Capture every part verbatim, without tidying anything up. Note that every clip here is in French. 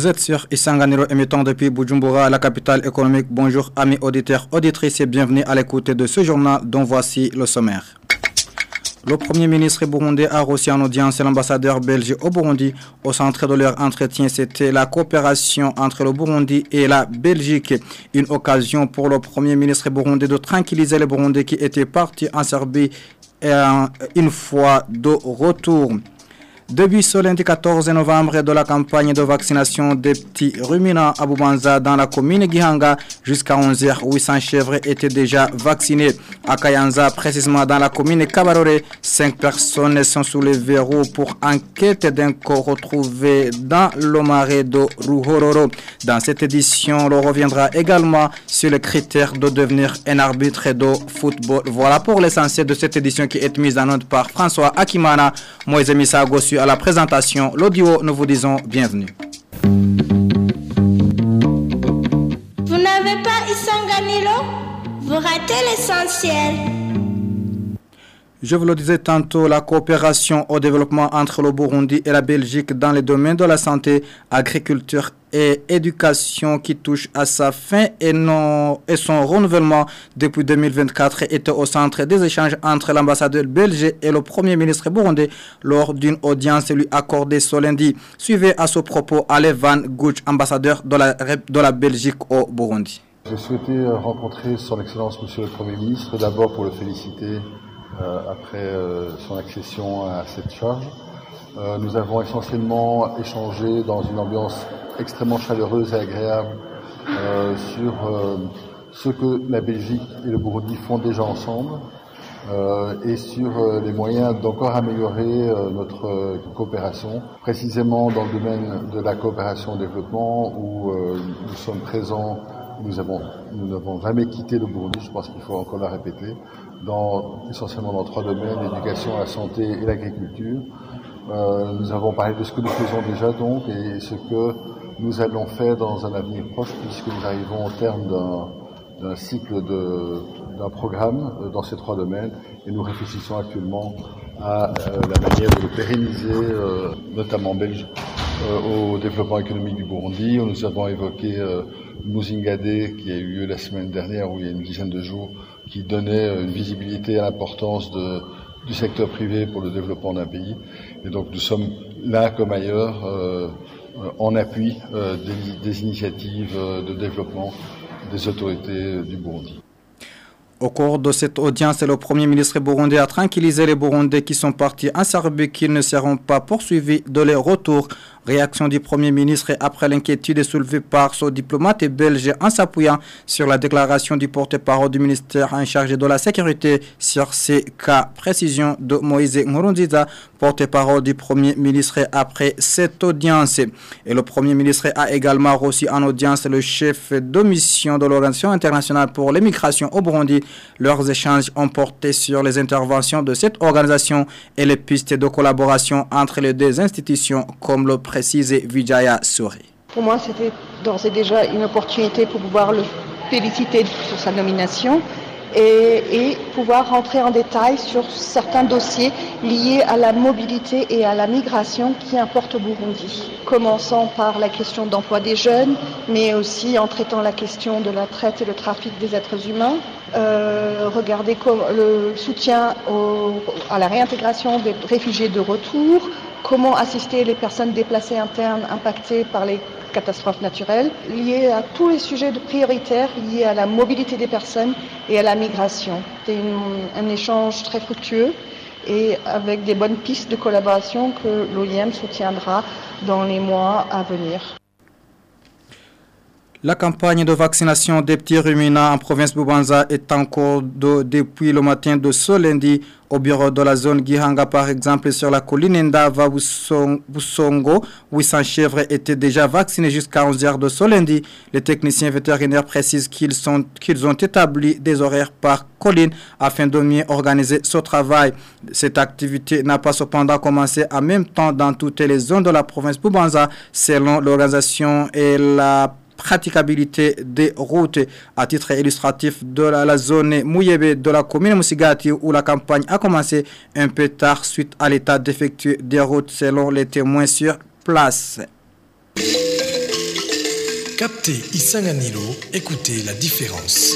Vous êtes sur Isanganiro émettant depuis Bujumbura, la capitale économique. Bonjour amis auditeurs, auditrices et bienvenue à l'écoute de ce journal dont voici le sommaire. Le Premier ministre burundais a reçu en audience l'ambassadeur belge au Burundi. Au centre de leur entretien, c'était la coopération entre le Burundi et la Belgique. Une occasion pour le Premier ministre burundais de tranquilliser les Burundais qui étaient partis en Serbie une fois de retour. Depuis ce lundi quatorze novembre de la campagne de vaccination des petits ruminants à Bubanza dans la commune Gihanga, jusqu'à onze heures, huit cents chèvres étaient déjà vaccinées. À Kayanza, précisément dans la commune Kabarore, cinq personnes sont sous les verrous pour enquête d'un corps retrouvé dans le marais de Ruhororo. Dans cette édition, on reviendra également sur les critères de devenir un arbitre de football. Voilà pour l'essentiel de cette édition qui est mise en œuvre par François Akimana, Moïse Missa Gossu à la présentation. L'audio, nous vous disons bienvenue. Vous n'avez pas Isanganiro? Vous ratez l'essentiel. Je vous le disais tantôt, la coopération au développement entre le Burundi et la Belgique dans les domaines de la santé, agriculture et éducation qui touche à sa fin et, non, et son renouvellement depuis deux mille vingt-quatre était au centre des échanges entre l'ambassadeur belge et le Premier ministre burundais lors d'une audience lui accordée ce lundi. Suivez à ce propos Ale Van Gouch, ambassadeur de la, de la Belgique au Burundi. J'ai souhaité rencontrer son Excellence Monsieur le Premier ministre, d'abord pour le féliciter euh, après euh, son accession à cette charge. Euh, nous avons essentiellement échangé dans une ambiance extrêmement chaleureuse et agréable euh, sur euh, ce que la Belgique et le Burundi font déjà ensemble euh, et sur euh, les moyens d'encore améliorer euh, notre euh, coopération, précisément dans le domaine de la coopération au développement où euh, nous sommes présents. Nous avons, nous n'avons jamais quitté le Burundi, je pense qu'il faut encore la répéter, dans, essentiellement dans trois domaines, l'éducation, la santé et l'agriculture. Euh, nous avons parlé de ce que nous faisons déjà donc et ce que nous allons faire dans un avenir proche puisque nous arrivons au terme d'un, d'un cycle de, d'un programme dans ces trois domaines et nous réfléchissons actuellement à euh, la manière de le pérenniser, euh, notamment belge, euh, au développement économique du Burundi. Nous avons évoqué euh, Muzingade qui a eu lieu la semaine dernière où il y a une dizaine de jours qui donnait une visibilité à l'importance de du secteur privé pour le développement d'un pays. Et donc nous sommes là comme ailleurs euh, en appui euh, des, des initiatives de développement des autorités du Burundi. Au cours de cette audience, le Premier ministre burundais a tranquillisé les Burundais qui sont partis en Serbie qu'ils ne seront pas poursuivis de leur retour. Réaction du Premier ministre après l'inquiétude soulevée par ce diplomate belge en s'appuyant sur la déclaration du porte-parole du ministère en charge de la sécurité sur ces cas. Précision de Moïse Nkurunziza, porte-parole du Premier ministre après cette audience. Et le Premier ministre a également reçu en audience le chef de mission de l'Organisation internationale pour l'immigration au Burundi. Leurs échanges ont porté sur les interventions de cette organisation et les pistes de collaboration entre les deux institutions comme le précise Vijaya Souri. Pour moi, c'était d'ores et déjà une opportunité pour pouvoir le féliciter sur sa nomination et, et pouvoir rentrer en détail sur certains dossiers liés à la mobilité et à la migration qui importent au Burundi. Commençant par la question d'emploi des jeunes, mais aussi en traitant la question de la traite et le trafic des êtres humains. Euh, regarder le soutien au, à la réintégration des réfugiés de retour, comment assister les personnes déplacées internes impactées par les catastrophes naturelles, liées à tous les sujets prioritaires liés à la mobilité des personnes et à la migration. C'est une, un échange très fructueux et avec des bonnes pistes de collaboration que l'O I M soutiendra dans les mois à venir. La campagne de vaccination des petits ruminants en province Bubanza est en cours de, depuis le matin de ce lundi. Au bureau de la zone Gihanga, par exemple, sur la colline Ndava Busongo, huit cents chèvres étaient déjà vaccinées jusqu'à onze heures de ce lundi. Les techniciens vétérinaires précisent qu'ils sont, qu'ils ont établi des horaires par colline afin de mieux organiser ce travail. Cette activité n'a pas cependant commencé en même temps dans toutes les zones de la province Bubanza, selon l'organisation et la praticabilité des routes. À titre illustratif, de la, la zone Mouyebe de la commune Musigati où la campagne a commencé un peu tard suite à l'état d'effectuer des routes selon les témoins sur place. Captez Isanganilo, écoutez la différence.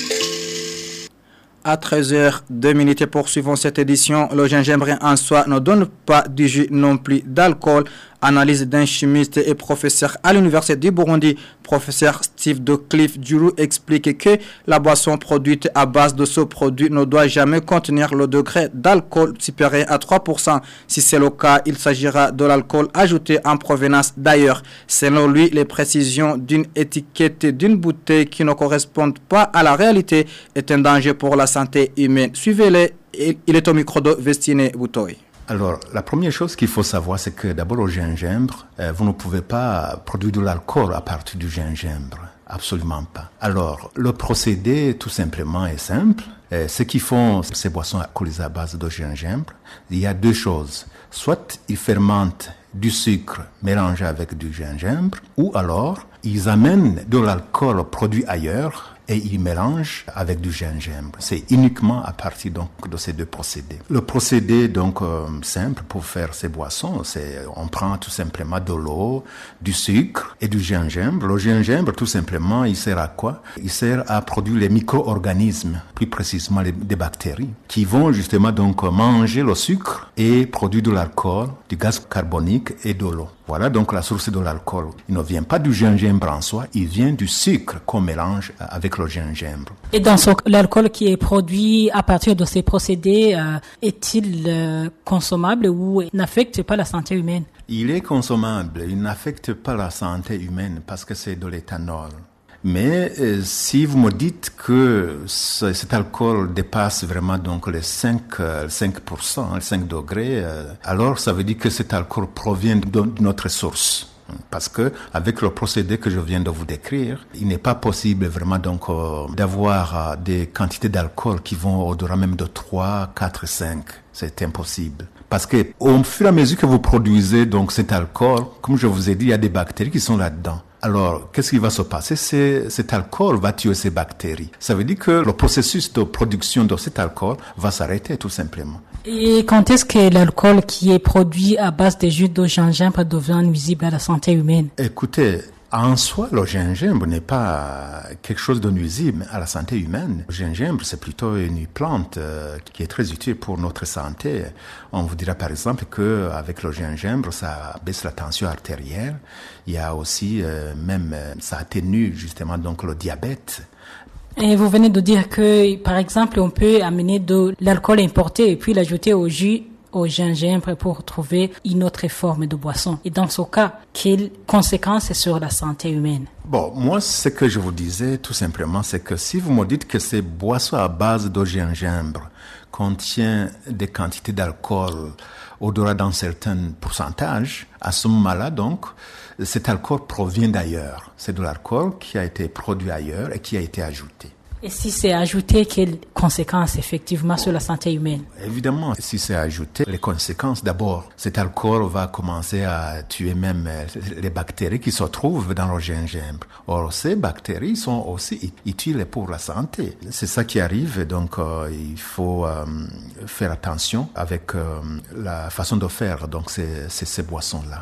À treize heures deux minutes, poursuivons cette édition. Le gingembre en soi ne donne pas du jus non plus d'alcool. Analyse d'un chimiste et professeur à l'université du Burundi, professeur Steve de Cliff Duru, explique que la boisson produite à base de ce produit ne doit jamais contenir le degré d'alcool supérieur à trois pour cent. Si c'est le cas, il s'agira de l'alcool ajouté en provenance d'ailleurs. Selon lui, les précisions d'une étiquette d'une bouteille qui ne correspondent pas à la réalité est un danger pour la santé humaine. Suivez-les, il est au micro de Vestine Boutoy. Alors, la première chose qu'il faut savoir, c'est que d'abord au gingembre, euh, vous ne pouvez pas produire de l'alcool à partir du gingembre. Absolument pas. Alors, le procédé, tout simplement, est simple. Euh, ce qui font ces boissons alcoolisées à base de gingembre, il y a deux choses. Soit ils fermentent du sucre mélangé avec du gingembre, ou alors ils amènent de l'alcool produit ailleurs et ils mélangent avec du gingembre. C'est uniquement à partir donc de ces deux procédés. Le procédé donc euh, simple pour faire ces boissons, c'est on prend tout simplement de l'eau, du sucre et du gingembre. Le gingembre, tout simplement, il sert à quoi? Il sert à produire les micro-organismes, plus précisément les, des bactéries, qui vont justement donc manger le sucre et produire de l'alcool, du gaz carbonique et de l'eau. Voilà donc la source de l'alcool. Il ne vient pas du gingembre en soi, il vient du sucre qu'on mélange avec le gingembre. Et dans ce, l'alcool qui est produit à partir de ces procédés, euh, est-il euh, consommable ou n'affecte pas la santé humaine? Il est consommable, il n'affecte pas la santé humaine parce que c'est de l'éthanol. Mais euh, si vous me dites que ce, cet alcool dépasse vraiment donc les cinq pour cent, les cinq degrés, euh, alors ça veut dire que cet alcool provient d'une autre source. Parce que avec le procédé que je viens de vous décrire, il n'est pas possible vraiment donc euh, d'avoir euh, des quantités d'alcool qui vont au-delà même de trois, quatre, cinq. C'est impossible. Parce que au fur et à mesure que vous produisez donc cet alcool, comme je vous ai dit, il y a des bactéries qui sont là-dedans. Alors, qu'est-ce qui va se passer? C'est, cet alcool va tuer ces bactéries. Ça veut dire que le processus de production de cet alcool va s'arrêter tout simplement. Et quand est-ce que l'alcool qui est produit à base de jus de gingembre devient nuisible à la santé humaine? Écoutez, en soi, le gingembre n'est pas quelque chose de nuisible à la santé humaine. Le gingembre, c'est plutôt une plante euh, qui est très utile pour notre santé. On vous dira par exemple qu'avec le gingembre, ça baisse la tension artérielle. Il y a aussi, euh, même, ça atténue justement donc le diabète. Et vous venez de dire que, par exemple, on peut amener de l'alcool importé et puis l'ajouter au jus au gingembre pour trouver une autre forme de boisson. Et dans ce cas, quelles conséquences sur la santé humaine? Bon, moi, ce que je vous disais, tout simplement, c'est que si vous me dites que ces boissons à base de gingembre contiennent des quantités d'alcool au-delà d'un certain pourcentage, à ce moment-là, donc, cet alcool provient d'ailleurs. C'est de l'alcool qui a été produit ailleurs et qui a été ajouté. Et si c'est ajouté, quelles conséquences effectivement sur la santé humaine? Évidemment, si c'est ajouté, les conséquences, d'abord, cet alcool va commencer à tuer même les bactéries qui se trouvent dans le gingembre. Or, ces bactéries sont aussi utiles pour la santé. C'est ça qui arrive, donc euh, il faut euh, faire attention avec euh, la façon de faire donc ces, ces, ces boissons-là.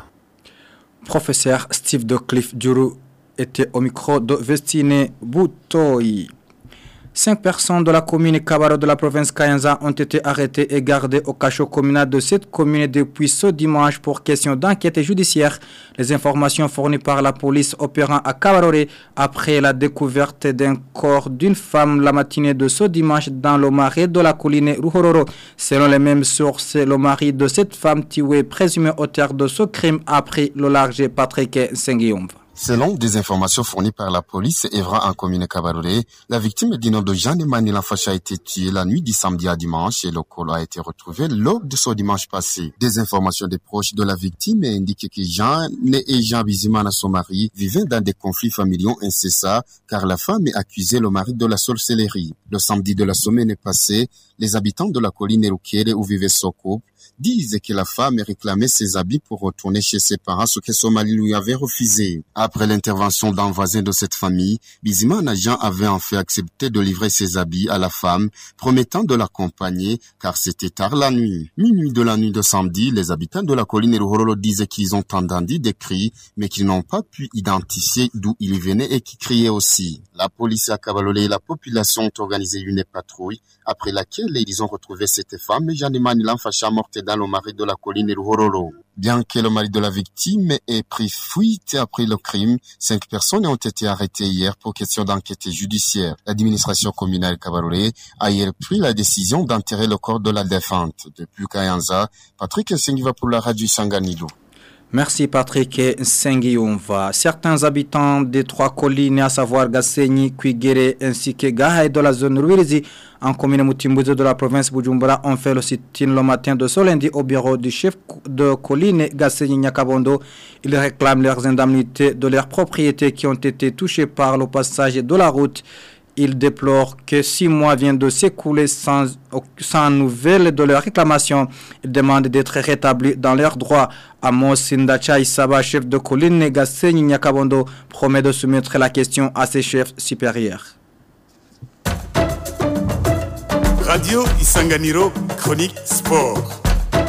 Professeur Steve de Cliff Duru était au micro de Vestine Boutoy. Cinq personnes de la commune Kabaro de la province Kayanza ont été arrêtées et gardées au cachot communal de cette commune depuis ce dimanche pour question d'enquête judiciaire. Les informations fournies par la police opérant à Kabarore après la découverte d'un corps d'une femme la matinée de ce dimanche dans le marais de la colline Ruhororo. Selon les mêmes sources, le mari de cette femme tuée présumé auteur de ce crime a pris le large Patrick Sengiumva. Selon des informations fournies par la police œuvrant en commune Kabarore, la victime du nom de Jean-Emmanuel Lafache a été tuée la nuit du samedi à dimanche et le corps a été retrouvé lors de ce dimanche passé. Des informations des proches de la victime indiquent que Jean et Jean Bizimana, son mari, vivaient dans des conflits familiaux incessants car la femme accusait le mari de la sorcellerie. Le samedi de la semaine passée, les habitants de la colline Erukere où vivait ce couple disent que la femme réclamait ses habits pour retourner chez ses parents, ce que Somali lui avait refusé. Après l'intervention d'un voisin de cette famille, Bizimana Jean avait en fait accepté de livrer ses habits à la femme, promettant de l'accompagner car c'était tard la nuit. Minuit de la nuit de samedi, les habitants de la colline Ruhororo disent qu'ils ont entendu des cris, mais qu'ils n'ont pas pu identifier d'où ils venaient et qui criaient aussi. La police à Kabalolé et la population ont organisé une patrouille, après laquelle ils ont retrouvé cette femme, Jeanne Manilan Facha, morte dans le marais de la colline Ruhororo. Bien que le mari de la victime ait pris fuite après le crime, cinq personnes ont été arrêtées hier pour question d'enquête judiciaire. L'administration communale Kabalolé a hier pris la décision d'enterrer le corps de la défunte. Depuis Kayanza, Patrick Sengiva pour la radio Sanganilo. Merci Patrick Sengiumva. Certains habitants des trois collines, à savoir Gassenyi, Kwigere ainsi que Gahaï de la zone Ruirizi, en commune Mutimbuzo de la province Bujumbura, ont fait le sit-in le matin de ce lundi au bureau du chef de colline Gassenyi Nyakabondo. Ils réclament leurs indemnités de leurs propriétés qui ont été touchées par le passage de la route. Ils déplorent que six mois viennent de s'écouler sans, sans nouvelles de leur réclamation. Ils demandent d'être rétablis dans leurs droits. Amos Sindacha Isaba, chef de colline Gassenyi Nyakabondo, promet de soumettre la question à ses chefs supérieurs. Radio Isanganiro, chronique sport.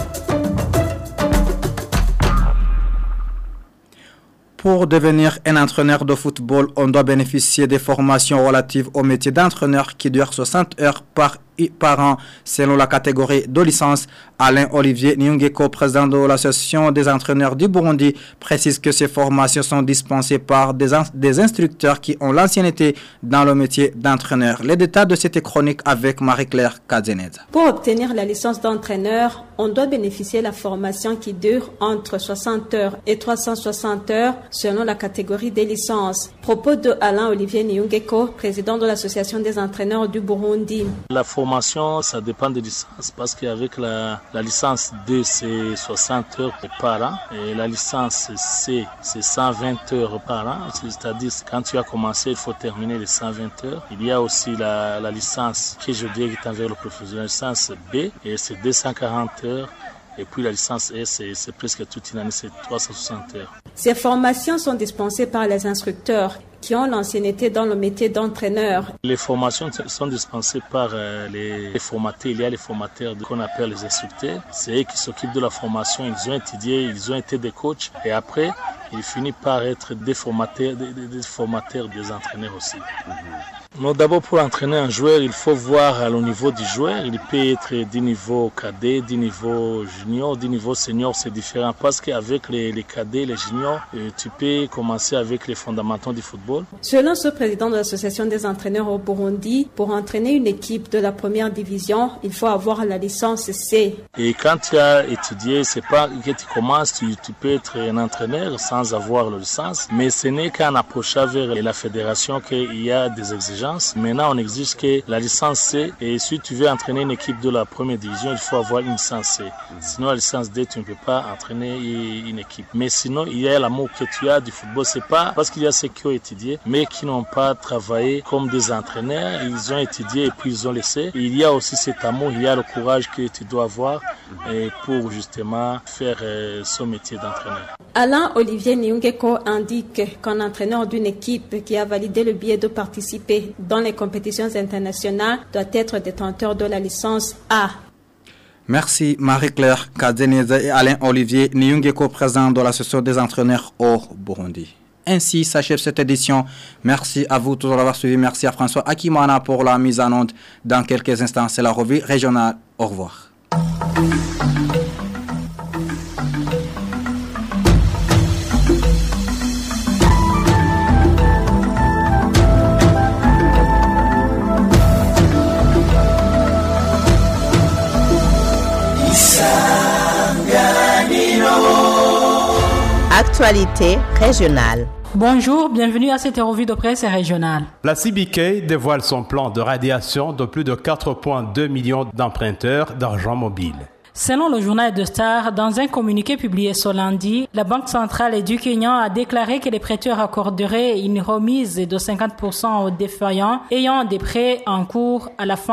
Pour devenir un entraîneur de football, on doit bénéficier des formations relatives au métier d'entraîneur qui durent soixante heures par, par an selon la catégorie de licence. Alain Olivier Nyungeko, président de l'association des entraîneurs du Burundi, précise que ces formations sont dispensées par des, des instructeurs qui ont l'ancienneté dans le métier d'entraîneur. Les détails de cette chronique avec Marie-Claire Kadzeneza. Pour obtenir la licence d'entraîneur, on doit bénéficier de la formation qui dure entre soixante heures et trois cent soixante heures selon la catégorie des licences. Propos de Alain Olivier Nyungeko, président de l'association des entraîneurs du Burundi. La formation, ça dépend des licences parce qu'avec la, la licence D, c'est soixante heures par an et la licence C, c'est cent vingt heures par an. C'est-à-dire quand tu as commencé, il faut terminer les cent vingt heures. Il y a aussi la, la licence que je dis qui est envers le professionnel, la licence B, et c'est deux cent quarante heures. Et puis la licence S, c'est, c'est presque toute une année, c'est trois cent soixante heures. Ces formations sont dispensées par les instructeurs qui ont l'ancienneté dans le métier d'entraîneur. Les formations sont dispensées par euh, les, les formateurs. Il y a les formateurs qu'on appelle les instructeurs. C'est eux qui s'occupent de la formation. Ils ont étudié, ils ont été des coachs. Et après, ils finissent par être des formateurs, des, des, des formateurs des entraîneurs aussi. Mm-hmm. Non, d'abord, pour entraîner un joueur, il faut voir le niveau du joueur. Il peut être du niveau cadet, du niveau junior, du niveau senior. C'est différent parce qu'avec les, les cadets, les juniors, euh, tu peux commencer avec les fondamentaux du football. Selon ce président de l'association des entraîneurs au Burundi, pour entraîner une équipe de la première division, il faut avoir la licence C. Et quand tu as étudié, c'est pas que tu commences, tu, tu peux être un entraîneur sans avoir la licence, mais ce n'est qu'en approchant vers la fédération qu'il y a des exigences. Maintenant, on exige que la licence C, et si tu veux entraîner une équipe de la première division, il faut avoir une licence C. Sinon, la licence D, tu ne peux pas entraîner une équipe. Mais sinon, il y a l'amour que tu as du football. C'est pas parce qu'il y a ceux qui ont étudié, mais qui n'ont pas travaillé comme des entraîneurs. Ils ont étudié et puis ils ont laissé. Il y a aussi cet amour, il y a le courage que tu dois avoir pour justement faire ce métier d'entraîneur. Alain Olivier Nyungeko indique qu'un entraîneur d'une équipe qui a validé le billet de participer dans les compétitions internationales doit être détenteur de la licence A. Merci Marie-Claire Kadzeneza et Alain Olivier Nyungeko, président de l'association des entraîneurs au Burundi. Ainsi s'achève cette édition. Merci à vous tous d'avoir suivi. Merci à François Akimana pour la mise en onde. Dans quelques instants, c'est la revue régionale. Au revoir. Actualité régionale. Bonjour, bienvenue à cette revue de presse régionale. La C B K dévoile son plan de radiation de plus de quatre virgule deux millions d'emprunteurs d'argent mobile. Selon le journal de Star, dans un communiqué publié ce lundi, la Banque centrale du Kenya a déclaré que les prêteurs accorderaient une remise de cinquante pour cent aux défaillants ayant des prêts en cours à la fin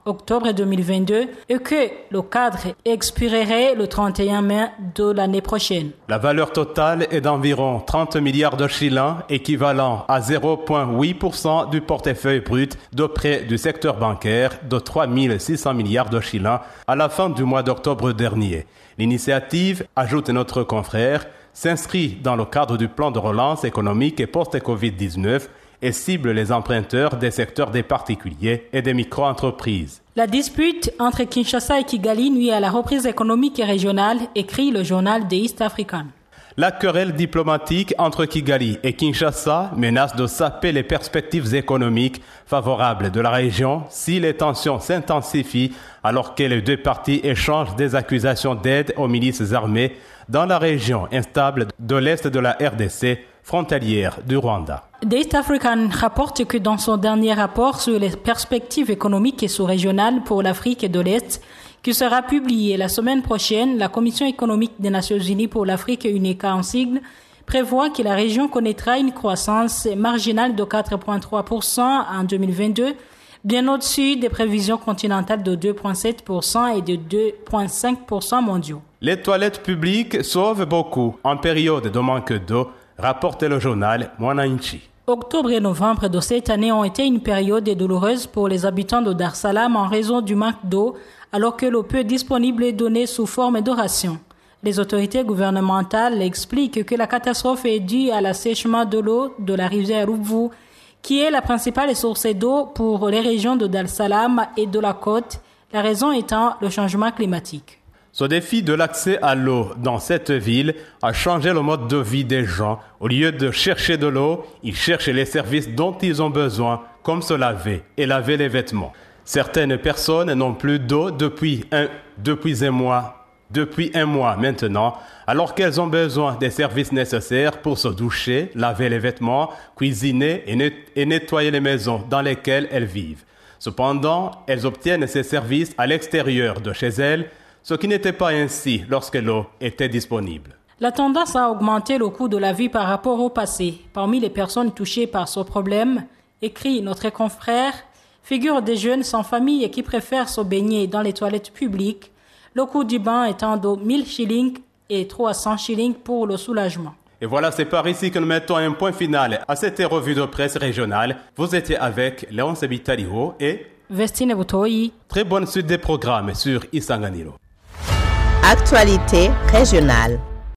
octobre deux mille vingt-deux et que le cadre expirerait le trente et un mai de l'année prochaine. La valeur totale est d'environ trente milliards de shillings, équivalent à zéro virgule huit pour cent du portefeuille brut de prêt du secteur bancaire de trois mille six cents milliards de shillings à la fin du mois d'octobre dernier. L'initiative, ajoute notre confrère, s'inscrit dans le cadre du plan de relance économique et post-covid dix-neuf et cible les emprunteurs des secteurs des particuliers et des micro-entreprises. La dispute entre Kinshasa et Kigali nuit à la reprise économique et régionale, écrit le journal The East African. La querelle diplomatique entre Kigali et Kinshasa menace de saper les perspectives économiques favorables de la région si les tensions s'intensifient alors que les deux parties échangent des accusations d'aide aux milices armées dans la région instable de l'Est de la R D C, frontalière du Rwanda. The East African rapporte que dans son dernier rapport sur les perspectives économiques et sous-régionales pour l'Afrique de l'Est, qui sera publié la semaine prochaine, la Commission économique des Nations Unies pour l'Afrique, UNECA en sigle, prévoit que la région connaîtra une croissance marginale de quatre virgule trois pour cent en deux mille vingt-deux, bien au-dessus des prévisions continentales de deux virgule sept pour cent et de deux virgule cinq pour cent mondiaux. Les toilettes publiques sauvent beaucoup en période de manque d'eau, rapporte le journal Mwananchi. Octobre et novembre de cette année ont été une période douloureuse pour les habitants de Dar es Salaam en raison du manque d'eau, alors que l'eau peu disponible est donnée sous forme de rations. Les autorités gouvernementales expliquent que la catastrophe est due à l'assèchement de l'eau de la rivière Ruvu, qui est la principale source d'eau pour les régions de Dar es Salaam et de la côte, la raison étant le changement climatique. Ce défi de l'accès à l'eau dans cette ville a changé le mode de vie des gens. Au lieu de chercher de l'eau, ils cherchent les services dont ils ont besoin, comme se laver et laver les vêtements. Certaines personnes n'ont plus d'eau depuis un, depuis un mois, depuis un mois maintenant, alors qu'elles ont besoin des services nécessaires pour se doucher, laver les vêtements, cuisiner et, net, et nettoyer les maisons dans lesquelles elles vivent. Cependant, elles obtiennent ces services à l'extérieur de chez elles, ce qui n'était pas ainsi lorsque l'eau était disponible. La tendance a augmenté le coût de la vie par rapport au passé. Parmi les personnes touchées par ce problème, écrit notre confrère, figurent des jeunes sans famille et qui préfèrent se baigner dans les toilettes publiques, le coût du bain étant de mille shillings et trois cents shillings pour le soulagement. Et voilà, c'est par ici que nous mettons un point final à cette revue de presse régionale. Vous étiez avec Léonce Bitaliho et Vestine Butoyi. Très bonne suite des programmes sur Isanganiro. Actualité régionale.